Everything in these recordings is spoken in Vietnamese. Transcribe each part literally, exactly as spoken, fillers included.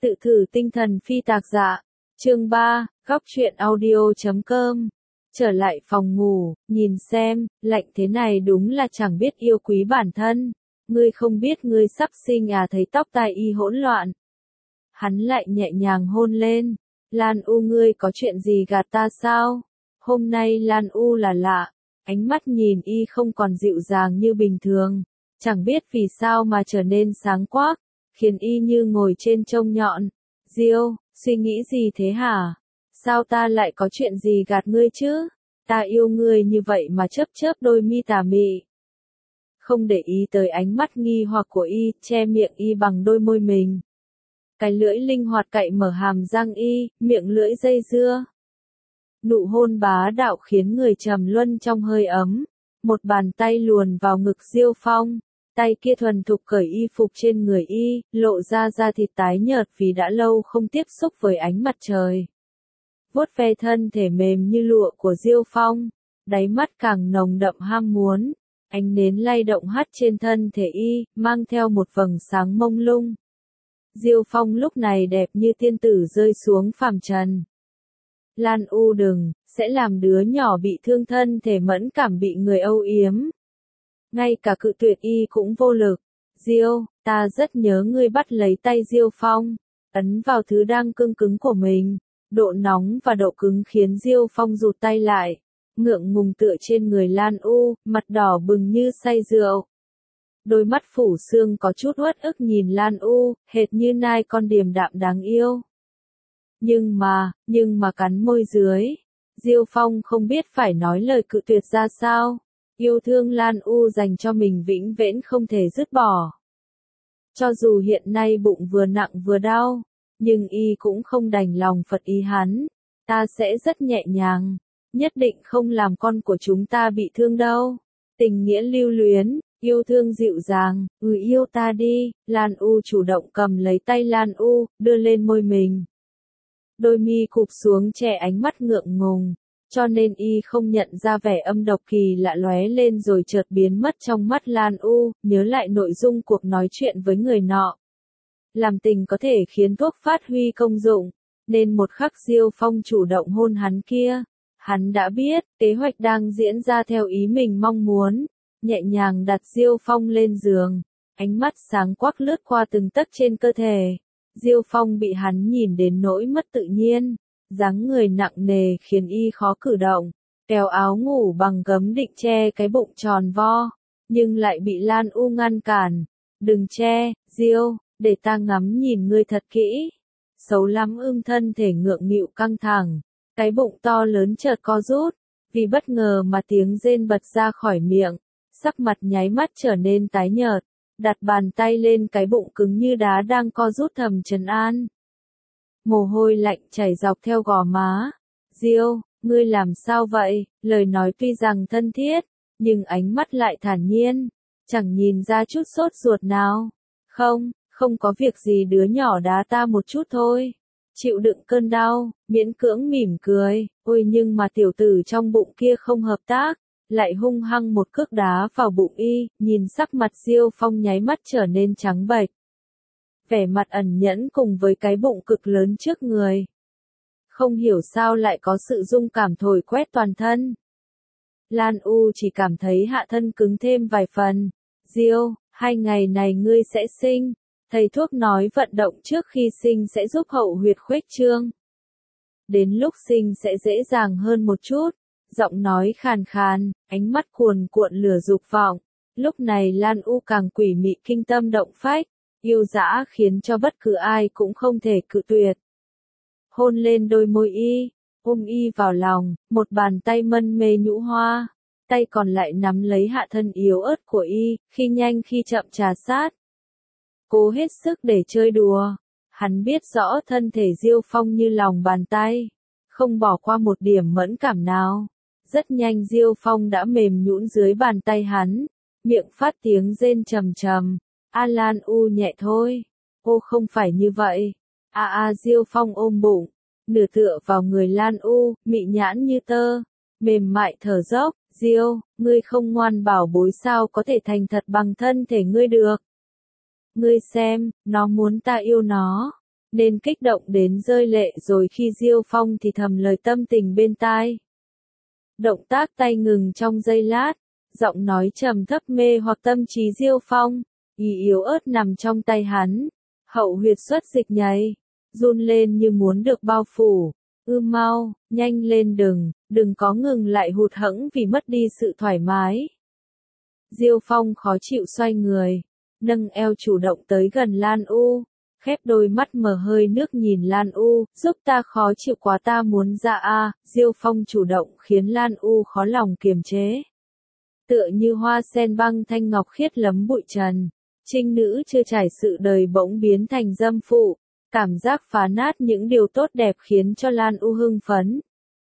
Tự thử tinh thần phi tạc dạ. Chương ba, góc truyện audio chấm com. Trở lại phòng ngủ, nhìn xem, lạnh thế này đúng là chẳng biết yêu quý bản thân. Ngươi không biết ngươi sắp sinh à, thấy tóc tai y hỗn loạn. Hắn lại nhẹ nhàng hôn lên. Lan U, ngươi có chuyện gì gạt ta sao? Hôm nay Lan U là lạ. Ánh mắt nhìn y không còn dịu dàng như bình thường. Chẳng biết vì sao mà trở nên sáng quắc, khiến y như ngồi trên trông nhọn. Diêu, suy nghĩ gì thế hả? Sao ta lại có chuyện gì gạt ngươi chứ? Ta yêu ngươi như vậy mà chớp chớp đôi mi tà mị. Không để ý tới ánh mắt nghi hoặc của y, che miệng y bằng đôi môi mình. Cái lưỡi linh hoạt cạy mở hàm răng y, miệng lưỡi dây dưa. Nụ hôn bá đạo khiến người trầm luân trong hơi ấm. Một bàn tay luồn vào ngực Diêu Phong. Tay kia thuần thục cởi y phục trên người y, lộ ra da thịt tái nhợt vì đã lâu không tiếp xúc với ánh mặt trời. Vuốt ve thân thể mềm như lụa của Diêu Phong, đáy mắt càng nồng đậm ham muốn. Ánh nến lay động hắt trên thân thể y, mang theo một vầng sáng mông lung. Diêu Phong lúc này đẹp như tiên tử rơi xuống phàm trần. Lan U đừng, sẽ làm đứa nhỏ bị thương thân thể mẫn cảm bị người âu yếm. Ngay cả cự tuyệt y cũng vô lực. Diêu, ta rất nhớ ngươi, bắt lấy tay Diêu Phong, ấn vào thứ đang cứng cứng của mình. Độ nóng và độ cứng khiến Diêu Phong rụt tay lại, ngượng ngùng tựa trên người Lan U, mặt đỏ bừng như say rượu. Đôi mắt phủ sương có chút uất ức nhìn Lan U, hệt như nai con điềm đạm đáng yêu. Nhưng mà, nhưng mà cắn môi dưới, Diêu Phong không biết phải nói lời cự tuyệt ra sao. Yêu thương Lan U dành cho mình vĩnh viễn không thể dứt bỏ. Cho dù hiện nay bụng vừa nặng vừa đau, nhưng y cũng không đành lòng phật ý hắn. Ta sẽ rất nhẹ nhàng, nhất định không làm con của chúng ta bị thương đâu. Tình nghĩa lưu luyến, yêu thương dịu dàng, ừ yêu ta đi. Lan U chủ động cầm lấy tay Lan U, đưa lên môi mình. Đôi mi cụp xuống che ánh mắt ngượng ngùng, cho nên y không nhận ra vẻ âm độc kỳ lạ lóe lên rồi chợt biến mất trong mắt Lan U, nhớ lại nội dung cuộc nói chuyện với người nọ. Làm tình có thể khiến thuốc phát huy công dụng, nên một khắc Diêu Phong chủ động hôn hắn kia. Hắn đã biết, kế hoạch đang diễn ra theo ý mình mong muốn. Nhẹ nhàng đặt Diêu Phong lên giường, ánh mắt sáng quắc lướt qua từng tấc trên cơ thể. Diêu Phong bị hắn nhìn đến nỗi mất tự nhiên, dáng người nặng nề khiến y khó cử động, kéo áo ngủ bằng gấm định che cái bụng tròn vo, nhưng lại bị Lan U ngăn cản. Đừng che, Diêu, để ta ngắm nhìn ngươi thật kỹ. Xấu lắm ưm, thân thể ngượng nghịu căng thẳng, cái bụng to lớn chợt co rút, vì bất ngờ mà tiếng rên bật ra khỏi miệng, sắc mặt nháy mắt trở nên tái nhợt. Đặt bàn tay lên cái bụng cứng như đá đang co rút thầm trấn an. Mồ hôi lạnh chảy dọc theo gò má. Diêu, ngươi làm sao vậy? Lời nói tuy rằng thân thiết, nhưng ánh mắt lại thản nhiên, chẳng nhìn ra chút sốt ruột nào. Không, không có việc gì, đứa nhỏ đá ta một chút thôi. Chịu đựng cơn đau, miễn cưỡng mỉm cười. Ôi nhưng mà tiểu tử trong bụng kia không hợp tác, lại hung hăng một cước đá vào bụng y. Nhìn sắc mặt Diêu Phong nháy mắt trở nên trắng bệch, vẻ mặt ẩn nhẫn cùng với cái bụng cực lớn trước người. Không hiểu sao lại có sự rung cảm thổi quét toàn thân. Lan U chỉ cảm thấy hạ thân cứng thêm vài phần. Diêu, hai ngày này ngươi sẽ sinh. Thầy thuốc nói vận động trước khi sinh sẽ giúp hậu huyệt khuếch trương. Đến lúc sinh sẽ dễ dàng hơn một chút. Giọng nói khàn khàn, ánh mắt cuồn cuộn lửa dục vọng. Lúc này Lan U càng quỷ mị kinh tâm động phách, yêu dã khiến cho bất cứ ai cũng không thể cự tuyệt. Hôn lên đôi môi y, ôm y vào lòng, một bàn tay mân mê nhũ hoa, tay còn lại nắm lấy hạ thân yếu ớt của y, khi nhanh khi chậm trà sát. Cố hết sức để chơi đùa, hắn biết rõ thân thể Diêu Phong như lòng bàn tay, không bỏ qua một điểm mẫn cảm nào. Rất nhanh Diêu Phong đã mềm nhũn dưới bàn tay hắn, miệng phát tiếng rên trầm trầm. A Lan U nhẹ thôi. Ô không phải như vậy. A a Diêu Phong ôm bụng, nửa tựa vào người Lan U, mị nhãn như tơ, mềm mại thở dốc. Diêu, ngươi không ngoan bảo bối sao có thể thành thật bằng thân thể ngươi được. Ngươi xem, nó muốn ta yêu nó. nên kích động đến rơi lệ rồi khi Diêu Phong thì thầm lời tâm tình bên tai. Động tác tay ngừng trong giây lát, giọng nói trầm thấp mê hoặc tâm trí Diêu Phong, ý yếu ớt nằm trong tay hắn, hậu huyệt xuất dịch nhảy, run lên như muốn được bao phủ. Ư mau, nhanh lên đừng, đừng có ngừng lại hụt hẫng vì mất đi sự thoải mái. Diêu Phong khó chịu xoay người, nâng eo chủ động tới gần Lan U, khép đôi mắt mở hơi nước nhìn Lan U, giúp ta khó chịu quá ta muốn ra a. Diêu Phong chủ động khiến Lan U khó lòng kiềm chế. Tựa như hoa sen băng thanh ngọc khiết lấm bụi trần, trinh nữ chưa trải sự đời bỗng biến thành dâm phụ. Cảm giác phá nát những điều tốt đẹp khiến cho Lan U hưng phấn.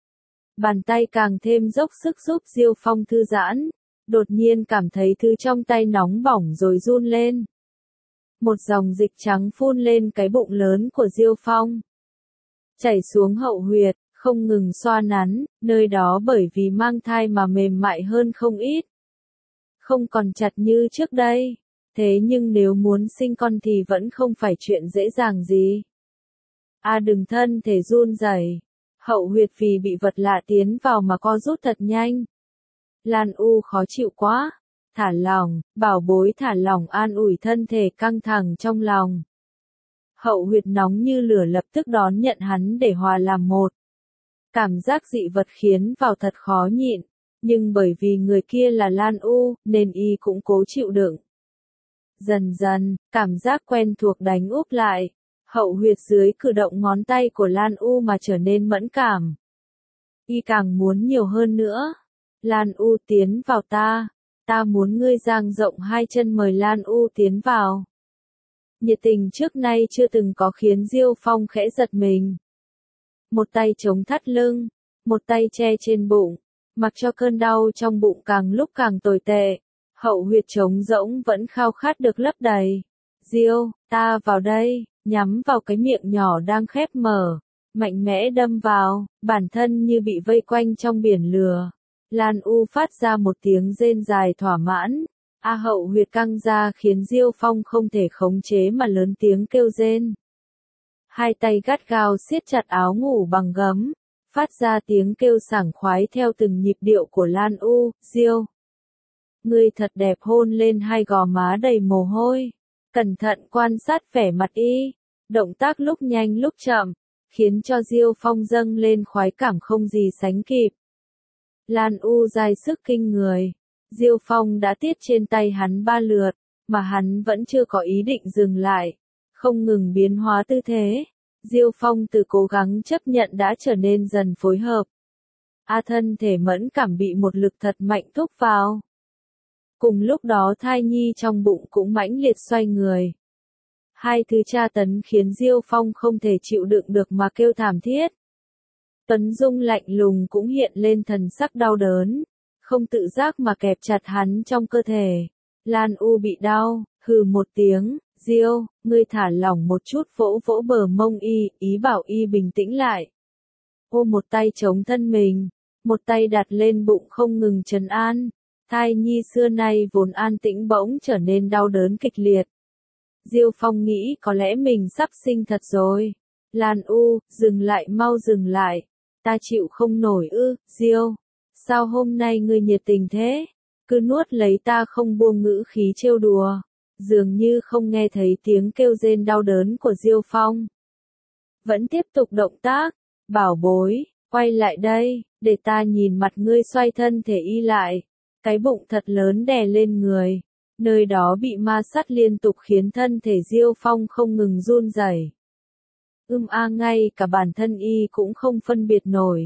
Bàn tay càng thêm dốc sức giúp Diêu Phong thư giãn, đột nhiên cảm thấy thứ trong tay nóng bỏng rồi run lên. Một dòng dịch trắng phun lên cái bụng lớn của Diêu Phong. Chảy xuống hậu huyệt, không ngừng xoa nắn, nơi đó bởi vì mang thai mà mềm mại hơn không ít. Không còn chặt như trước đây. Thế nhưng nếu muốn sinh con thì vẫn không phải chuyện dễ dàng gì. A à đừng thân thể run rẩy, hậu huyệt vì bị vật lạ tiến vào mà co rút thật nhanh. Lan U khó chịu quá, thả lỏng, bảo bối thả lỏng an ủi thân thể căng thẳng trong lòng. Hậu huyệt nóng như lửa lập tức đón nhận hắn để hòa làm một. Cảm giác dị vật khiến vào thật khó nhịn, nhưng bởi vì người kia là Lan U, nên y cũng cố chịu đựng. Dần dần, cảm giác quen thuộc đánh úp lại, hậu huyệt dưới cử động ngón tay của Lan U mà trở nên mẫn cảm. Y càng muốn nhiều hơn nữa. Lan U tiến vào ta, ta muốn ngươi dang rộng hai chân mời Lan U tiến vào. Nhiệt tình trước nay chưa từng có khiến Diêu Phong khẽ giật mình. Một tay chống thắt lưng, một tay che trên bụng, mặc cho cơn đau trong bụng càng lúc càng tồi tệ. Hậu huyệt trống rỗng vẫn khao khát được lấp đầy. Diêu, ta vào đây, nhắm vào cái miệng nhỏ đang khép mở, mạnh mẽ đâm vào, bản thân như bị vây quanh trong biển lửa. Lan U phát ra một tiếng rên dài thỏa mãn. A hậu huyệt căng ra khiến Diêu Phong không thể khống chế mà lớn tiếng kêu rên. Hai tay gắt gao siết chặt áo ngủ bằng gấm, phát ra tiếng kêu sảng khoái theo từng nhịp điệu của Lan U. Diêu, ngươi thật đẹp, hôn lên hai gò má đầy mồ hôi. Cẩn thận quan sát vẻ mặt y, động tác lúc nhanh lúc chậm, khiến cho Diêu Phong dâng lên khoái cảm không gì sánh kịp. Lan U dai sức kinh người, Diêu Phong đã tiết trên tay hắn ba lượt, mà hắn vẫn chưa có ý định dừng lại, không ngừng biến hóa tư thế. Diêu Phong từ cố gắng chấp nhận đã trở nên dần phối hợp. A thân thể mẫn cảm bị một lực thật mạnh thúc vào. Cùng lúc đó thai nhi trong bụng cũng mãnh liệt xoay người. Hai thứ tra tấn khiến Diêu Phong không thể chịu đựng được mà kêu thảm thiết. Tuấn Dung lạnh lùng cũng hiện lên thần sắc đau đớn, không tự giác mà kẹp chặt hắn trong cơ thể. Lan U bị đau, hừ một tiếng, Diêu, ngươi thả lỏng một chút, vỗ vỗ bờ mông y, ý bảo y bình tĩnh lại. Ôm một tay chống thân mình, một tay đặt lên bụng không ngừng trấn an. Thai nhi xưa nay vốn an tĩnh bỗng trở nên đau đớn kịch liệt. Diêu Phong nghĩ có lẽ mình sắp sinh thật rồi. Lan U, dừng lại, mau dừng lại. Ta chịu không nổi ư. Diêu, sao hôm nay ngươi nhiệt tình thế? Cứ nuốt lấy ta không buông, ngữ khí trêu đùa. Dường như không nghe thấy tiếng kêu rên đau đớn của Diêu Phong. Vẫn tiếp tục động tác. Bảo bối, quay lại đây, để ta nhìn mặt ngươi. Xoay thân thể y lại. Cái bụng thật lớn đè lên người, nơi đó bị ma sát liên tục khiến thân thể Diêu Phong không ngừng run rẩy. Ưm a, ngay cả bản thân y cũng không phân biệt nổi.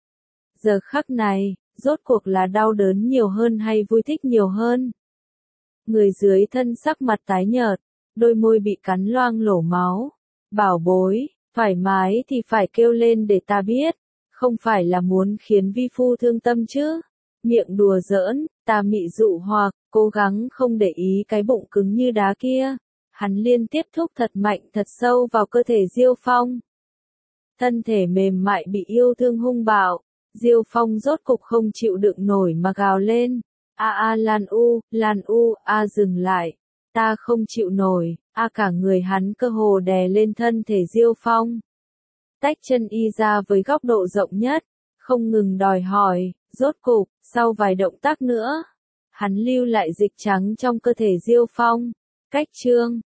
Giờ khắc này, rốt cuộc là đau đớn nhiều hơn hay vui thích nhiều hơn? Người dưới thân sắc mặt tái nhợt, đôi môi bị cắn loang lổ máu. Bảo bối, thoải mái thì phải kêu lên để ta biết, không phải là muốn khiến vi phu thương tâm chứ? Miệng đùa giỡn, ta mị dụ hoặc, cố gắng không để ý cái bụng cứng như đá kia. Hắn liên tiếp thúc thật mạnh thật sâu vào cơ thể Diêu Phong. Thân thể mềm mại bị yêu thương hung bạo, Diêu Phong rốt cục không chịu đựng nổi mà gào lên. A a Lan U, Lan U, a dừng lại. ta không chịu nổi, a cả người hắn cơ hồ đè lên thân thể Diêu Phong. Tách chân y ra với góc độ rộng nhất, không ngừng đòi hỏi, rốt cục, sau vài động tác nữa, hắn lưu lại dịch trắng trong cơ thể Diêu Phong. Cách chương